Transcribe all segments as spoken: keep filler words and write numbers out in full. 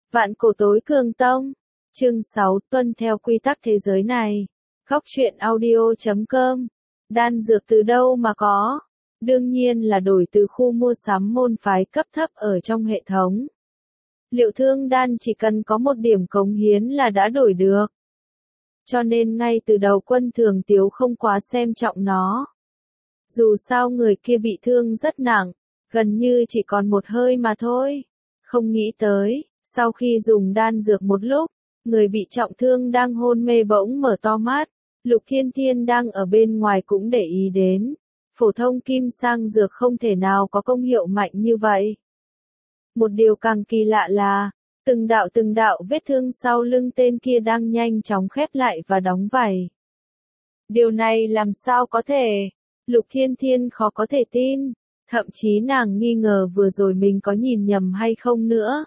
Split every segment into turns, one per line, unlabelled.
Vạn cổ tối cường tông. Chương sáu, tuân theo quy tắc thế giới này. Góc truyện audio chấm com. Đan dược từ đâu mà có? Đương nhiên là đổi từ khu mua sắm môn phái cấp thấp ở trong hệ thống. Liệu thương đan chỉ cần có một điểm cống hiến là đã đổi được. Cho nên ngay từ đầu Quân Thường Tiếu không quá xem trọng nó. Dù sao người kia bị thương rất nặng, gần như chỉ còn một hơi mà thôi. Không nghĩ tới, sau khi dùng đan dược một lúc, người bị trọng thương đang hôn mê bỗng mở to mắt. Lục Thiên Thiên đang ở bên ngoài cũng để ý đến. Phổ thông kim sang dược không thể nào có công hiệu mạnh như vậy. Một điều càng kỳ lạ là, từng đạo từng đạo vết thương sau lưng tên kia đang nhanh chóng khép lại và đóng vảy. Điều này làm sao có thể? Lục Thiên Thiên khó có thể tin, thậm chí nàng nghi ngờ vừa rồi mình có nhìn nhầm hay không nữa.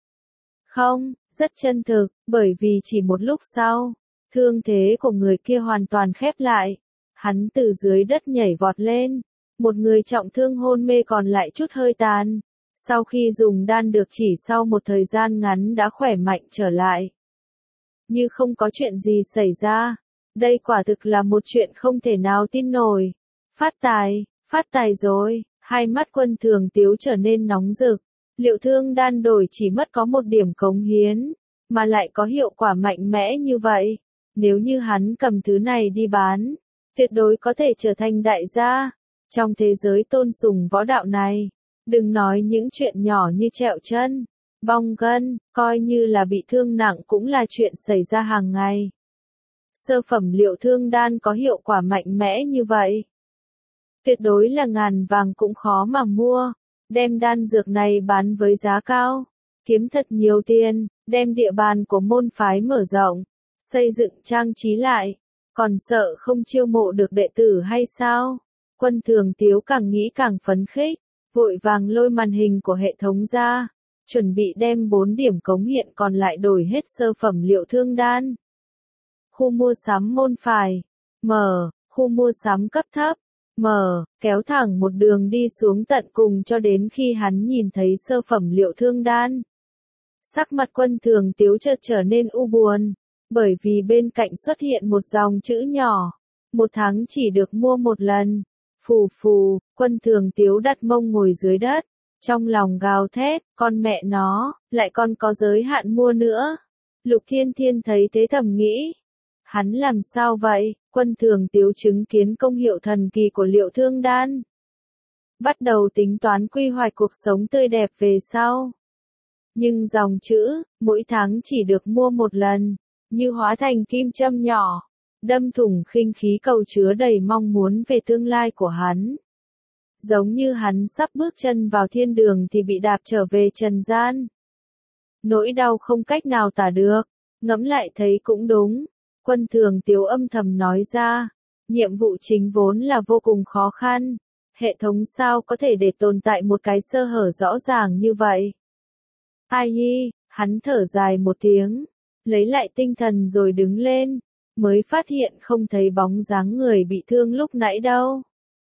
Không, rất chân thực, bởi vì chỉ một lúc sau, thương thế của người kia hoàn toàn khép lại. Hắn từ dưới đất nhảy vọt lên, một người trọng thương hôn mê còn lại chút hơi tàn. Sau khi dùng đan được chỉ sau một thời gian ngắn đã khỏe mạnh trở lại. Như không có chuyện gì xảy ra. Đây quả thực là một chuyện không thể nào tin nổi. Phát tài, phát tài rồi. Hai mắt Quân Thường Tiếu trở nên nóng rực. Liệu thương đan đổi chỉ mất có một điểm cống hiến, mà lại có hiệu quả mạnh mẽ như vậy. Nếu như hắn cầm thứ này đi bán, tuyệt đối có thể trở thành đại gia. Trong thế giới tôn sùng võ đạo này, đừng nói những chuyện nhỏ như trẹo chân, bong gân, coi như là bị thương nặng cũng là chuyện xảy ra hàng ngày. Sơ phẩm liệu thương đan có hiệu quả mạnh mẽ như vậy, tuyệt đối là ngàn vàng cũng khó mà mua. Đem đan dược này bán với giá cao, kiếm thật nhiều tiền, đem địa bàn của môn phái mở rộng, xây dựng trang trí lại, còn sợ không chiêu mộ được đệ tử hay sao? Quân Thường Tiếu càng nghĩ càng phấn khích, vội vàng lôi màn hình của hệ thống ra, chuẩn bị đem bốn điểm cống hiện còn lại đổi hết sơ phẩm liệu thương đan. Khu mua sắm môn phái, mở, khu mua sắm cấp thấp, mở, kéo thẳng một đường đi xuống tận cùng cho đến khi hắn nhìn thấy sơ phẩm liệu thương đan. Sắc mặt Quân Thường Tiếu chợt trở nên u buồn, bởi vì bên cạnh xuất hiện một dòng chữ nhỏ, một tháng chỉ được mua một lần. Phù phù, Quân Thường Tiếu đặt mông ngồi dưới đất, trong lòng gào thét, con mẹ nó, lại còn có giới hạn mua nữa. Lục Thiên Thiên thấy thế thầm nghĩ, hắn làm sao vậy? Quân Thường Tiếu chứng kiến công hiệu thần kỳ của liệu thương đan, bắt đầu tính toán quy hoạch cuộc sống tươi đẹp về sau. Nhưng dòng chữ, mỗi tháng chỉ được mua một lần, như hóa thành kim châm nhỏ, đâm thủng khinh khí cầu chứa đầy mong muốn về tương lai của hắn. Giống như hắn sắp bước chân vào thiên đường thì bị đạp trở về trần gian. Nỗi đau không cách nào tả được, ngẫm lại thấy cũng đúng. Quân Thường Tiếu âm thầm nói ra, nhiệm vụ chính vốn là vô cùng khó khăn. Hệ thống sao có thể để tồn tại một cái sơ hở rõ ràng như vậy? Ai hi, hắn thở dài một tiếng, lấy lại tinh thần rồi đứng lên, mới phát hiện không thấy bóng dáng người bị thương lúc nãy đâu.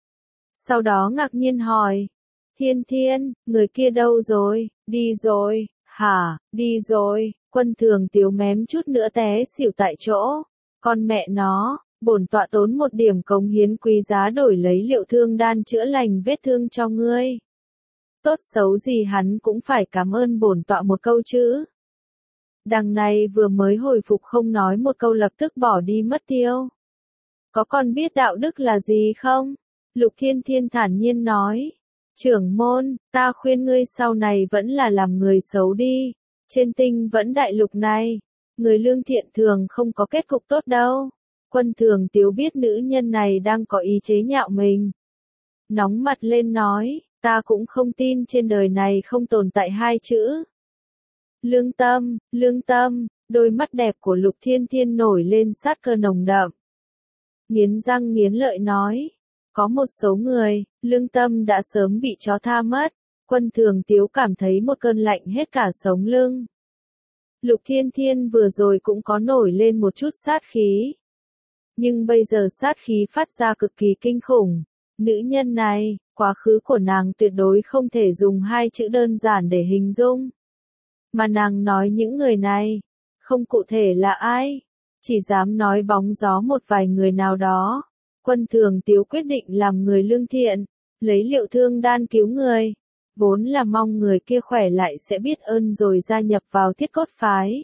Sau đó ngạc nhiên hỏi, Thiên Thiên, người kia đâu rồi? Đi rồi, hả, đi rồi. Quân Thường Tiếu mém chút nữa té xỉu tại chỗ. Con mẹ nó, bổn tọa tốn một điểm cống hiến quý giá đổi lấy liệu thương đan chữa lành vết thương cho ngươi. Tốt xấu gì hắn cũng phải cảm ơn bổn tọa một câu chứ. Đằng này vừa mới hồi phục không nói một câu lập tức bỏ đi mất tiêu. Có còn biết đạo đức là gì không? Lục Thiên Thiên thản nhiên nói. Trưởng môn, ta khuyên ngươi sau này vẫn là làm người xấu đi. Trên tinh vẫn đại lục này, người lương thiện thường không có kết cục tốt đâu. Quân Thường Tiếu biết nữ nhân này đang có ý chế nhạo mình. Nóng mặt lên nói, ta cũng không tin trên đời này không tồn tại hai chữ. Lương tâm, lương tâm, đôi mắt đẹp của Lục Thiên Thiên nổi lên sát cơ nồng đậm. Nghiến răng nghiến lợi nói, có một số người, lương tâm đã sớm bị chó tha mất. Quân Thường Tiếu cảm thấy một cơn lạnh hết cả sống lưng. Lục Thiên Thiên vừa rồi cũng có nổi lên một chút sát khí. Nhưng bây giờ sát khí phát ra cực kỳ kinh khủng. Nữ nhân này, quá khứ của nàng tuyệt đối không thể dùng hai chữ đơn giản để hình dung. Mà nàng nói những người này, không cụ thể là ai, chỉ dám nói bóng gió một vài người nào đó. Quân Thường Tiếu quyết định làm người lương thiện, lấy liệu thương đan cứu người, vốn là mong người kia khỏe lại sẽ biết ơn rồi gia nhập vào Thiết Cốt phái.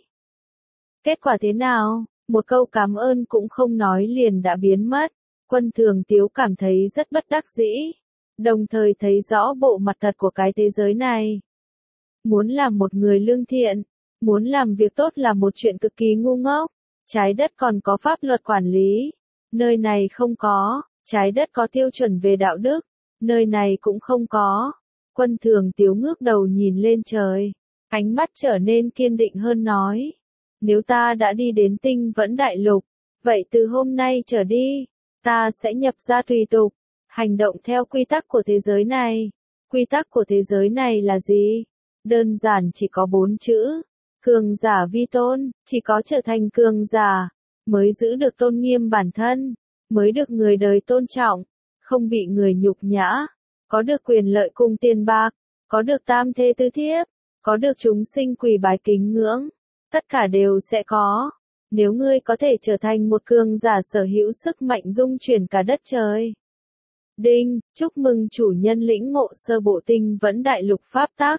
Kết quả thế nào? Một câu cảm ơn cũng không nói liền đã biến mất. Quân Thường Tiếu cảm thấy rất bất đắc dĩ, đồng thời thấy rõ bộ mặt thật của cái thế giới này. Muốn làm một người lương thiện, muốn làm việc tốt là một chuyện cực kỳ ngu ngốc. Trái đất còn có pháp luật quản lý, nơi này không có. Trái đất có tiêu chuẩn về đạo đức, nơi này cũng không có. Quân Thường Tiếu ngước đầu nhìn lên trời, ánh mắt trở nên kiên định hơn nói. Nếu ta đã đi đến Tinh Vẫn Đại Lục, vậy từ hôm nay trở đi, ta sẽ nhập gia tùy tục, hành động theo quy tắc của thế giới này. Quy tắc của thế giới này là gì? Đơn giản chỉ có bốn chữ. Cường giả vi tôn, chỉ có trở thành cường giả, mới giữ được tôn nghiêm bản thân, mới được người đời tôn trọng, không bị người nhục nhã, có được quyền lợi cùng tiền bạc, có được tam thê tứ thiếp, có được chúng sinh quỳ bái kính ngưỡng, tất cả đều sẽ có. Nếu ngươi có thể trở thành một cường giả sở hữu sức mạnh dung chuyển cả đất trời. Đinh, chúc mừng chủ nhân lĩnh ngộ sơ bộ Tinh Vẫn Đại Lục pháp tắc.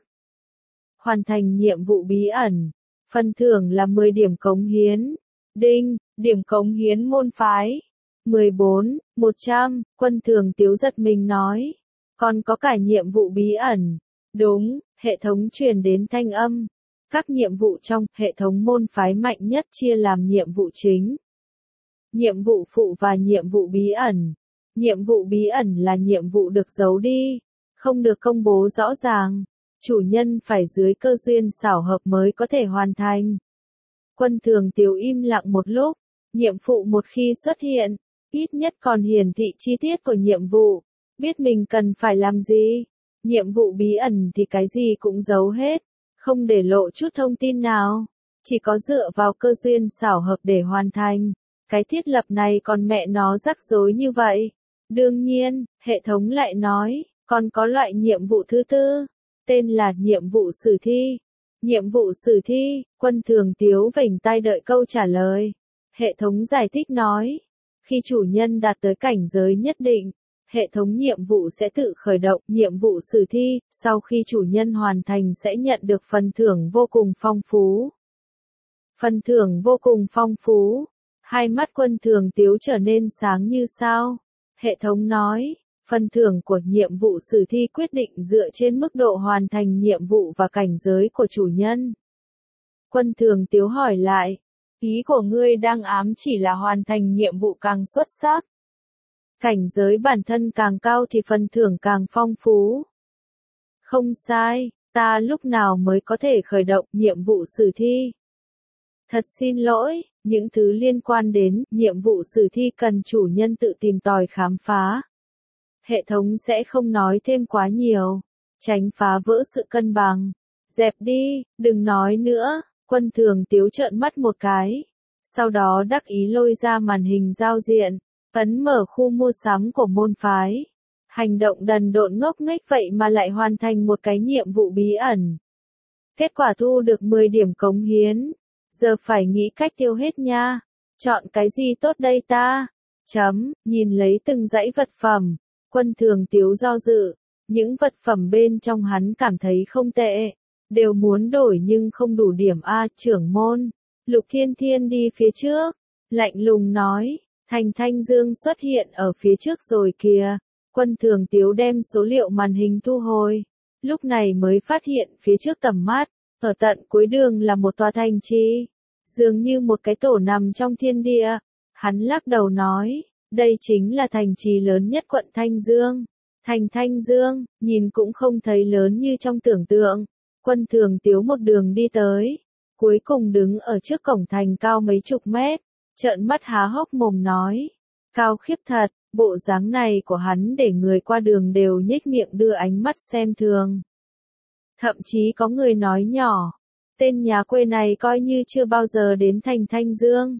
Hoàn thành nhiệm vụ bí ẩn. Phần thưởng là mười điểm cống hiến. Đinh, điểm cống hiến môn phái. mười bốn, một trăm, Quân Thường Tiếu giật mình nói. Còn có cả nhiệm vụ bí ẩn. Đúng, hệ thống truyền đến thanh âm. Các nhiệm vụ trong hệ thống môn phái mạnh nhất chia làm nhiệm vụ chính, nhiệm vụ phụ và nhiệm vụ bí ẩn. Nhiệm vụ bí ẩn là nhiệm vụ được giấu đi, không được công bố rõ ràng. Chủ nhân phải dưới cơ duyên xảo hợp mới có thể hoàn thành. Quân Thường Tiếu im lặng một lúc, nhiệm vụ một khi xuất hiện, ít nhất còn hiển thị chi tiết của nhiệm vụ, biết mình cần phải làm gì. Nhiệm vụ bí ẩn thì cái gì cũng giấu hết, không để lộ chút thông tin nào, chỉ có dựa vào cơ duyên xảo hợp để hoàn thành. Cái thiết lập này còn mẹ nó rắc rối như vậy. Đương nhiên, hệ thống lại nói, còn có loại nhiệm vụ thứ tư, tên là nhiệm vụ sử thi. Nhiệm vụ sử thi, Quân Thường Tiếu vểnh tai đợi câu trả lời. Hệ thống giải thích nói, khi chủ nhân đạt tới cảnh giới nhất định, hệ thống nhiệm vụ sẽ tự khởi động nhiệm vụ sử thi, sau khi chủ nhân hoàn thành sẽ nhận được phần thưởng vô cùng phong phú. Phần thưởng vô cùng phong phú. Hai mắt Quân Thường Tiếu trở nên sáng như sao. Hệ thống nói, phần thưởng của nhiệm vụ sử thi quyết định dựa trên mức độ hoàn thành nhiệm vụ và cảnh giới của chủ nhân. Quân Thường Tiếu hỏi lại, ý của ngươi đang ám chỉ là hoàn thành nhiệm vụ càng xuất sắc, cảnh giới bản thân càng cao thì phần thưởng càng phong phú. Không sai, ta lúc nào mới có thể khởi động nhiệm vụ sử thi? Thật xin lỗi, những thứ liên quan đến nhiệm vụ sử thi cần chủ nhân tự tìm tòi khám phá. Hệ thống sẽ không nói thêm quá nhiều, tránh phá vỡ sự cân bằng. Dẹp đi, đừng nói nữa. Quân Thường Tiếu trợn mắt một cái, sau đó đắc ý lôi ra màn hình giao diện, ấn mở khu mua sắm của môn phái. Hành động đần độn ngốc nghếch vậy mà lại hoàn thành một cái nhiệm vụ bí ẩn. Kết quả thu được mười điểm cống hiến. Giờ phải nghĩ cách tiêu hết nha. Chọn cái gì tốt đây ta? Chấm, nhìn lấy từng dãy vật phẩm. Quân Thường Tiếu do dự. Những vật phẩm bên trong hắn cảm thấy không tệ. Đều muốn đổi nhưng không đủ điểm A. Trưởng môn. Lục Thiên Thiên đi phía trước. Lạnh lùng nói. Thành Thanh Dương xuất hiện ở phía trước rồi kìa. Quân Thường Tiếu đem số liệu màn hình thu hồi. Lúc này mới phát hiện phía trước tầm mắt. Ở tận cuối đường là một tòa thành trì, dường như một cái tổ nằm trong thiên địa. Hắn lắc đầu nói, đây chính là thành trì lớn nhất quận Thanh Dương. Thành Thanh Dương, nhìn cũng không thấy lớn như trong tưởng tượng. Quân Thường Tiếu một đường đi tới, cuối cùng đứng ở trước cổng thành cao mấy chục mét, trợn mắt há hốc mồm nói, cao khiếp thật. Bộ dáng này của hắn để người qua đường đều nhếch miệng đưa ánh mắt xem thường. Thậm chí có người nói nhỏ, tên nhà quê này coi như chưa bao giờ đến thành Thanh Dương.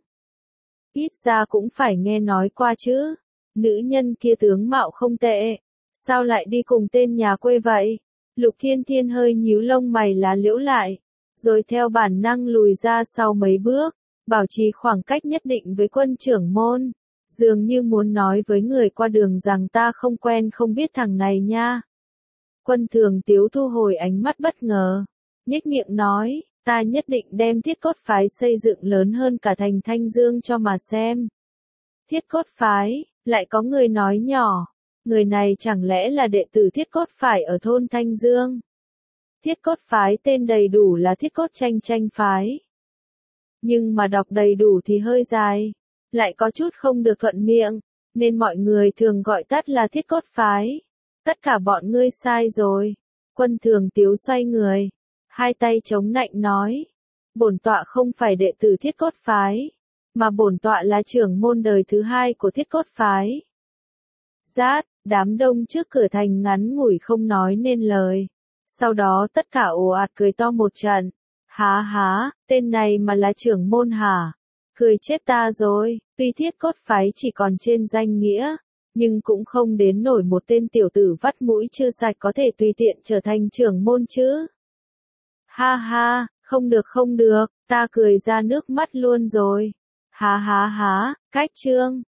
Ít ra cũng phải nghe nói qua chứ. Nữ nhân kia tướng mạo không tệ, sao lại đi cùng tên nhà quê vậy? Lục Thiên Thiên hơi nhíu lông mày lá liễu lại. rồi theo bản năng lùi ra sau mấy bước, bảo trì khoảng cách nhất định với quân trưởng môn, dường như muốn nói với người qua đường rằng ta không quen không biết thằng này nha. Quân Thường Tiếu thu hồi ánh mắt bất ngờ, nhếch miệng nói, ta nhất định đem Thiết Cốt Phái xây dựng lớn hơn cả thành Thanh Dương cho mà xem. Thiết Cốt Phái, lại có người nói nhỏ, người này chẳng lẽ là đệ tử Thiết Cốt Phái ở thôn Thanh Dương? Thiết Cốt Phái tên đầy đủ là Thiết Cốt Tranh Tranh Phái. Nhưng mà đọc đầy đủ thì hơi dài, lại có chút không được thuận miệng, nên mọi người thường gọi tắt là Thiết Cốt Phái. Tất cả bọn ngươi sai rồi. Quân Thường Tiếu xoay người, hai tay chống nạnh nói, bổn tọa không phải đệ tử Thiết Cốt Phái, mà bổn tọa là trưởng môn đời thứ hai của Thiết Cốt Phái. Rát, đám đông trước cửa thành ngắn ngủi không nói nên lời. Sau đó tất cả ồ ạt cười to một trận. Há há, tên này mà là trưởng môn hả? Cười chết ta rồi, tuy Thiết Cốt Phái chỉ còn trên danh nghĩa, nhưng cũng không đến nổi một tên tiểu tử vắt mũi chưa sạch có thể tùy tiện trở thành trưởng môn chứ. Ha ha, không được không được, ta cười ra nước mắt luôn rồi. Há há há, cách chương.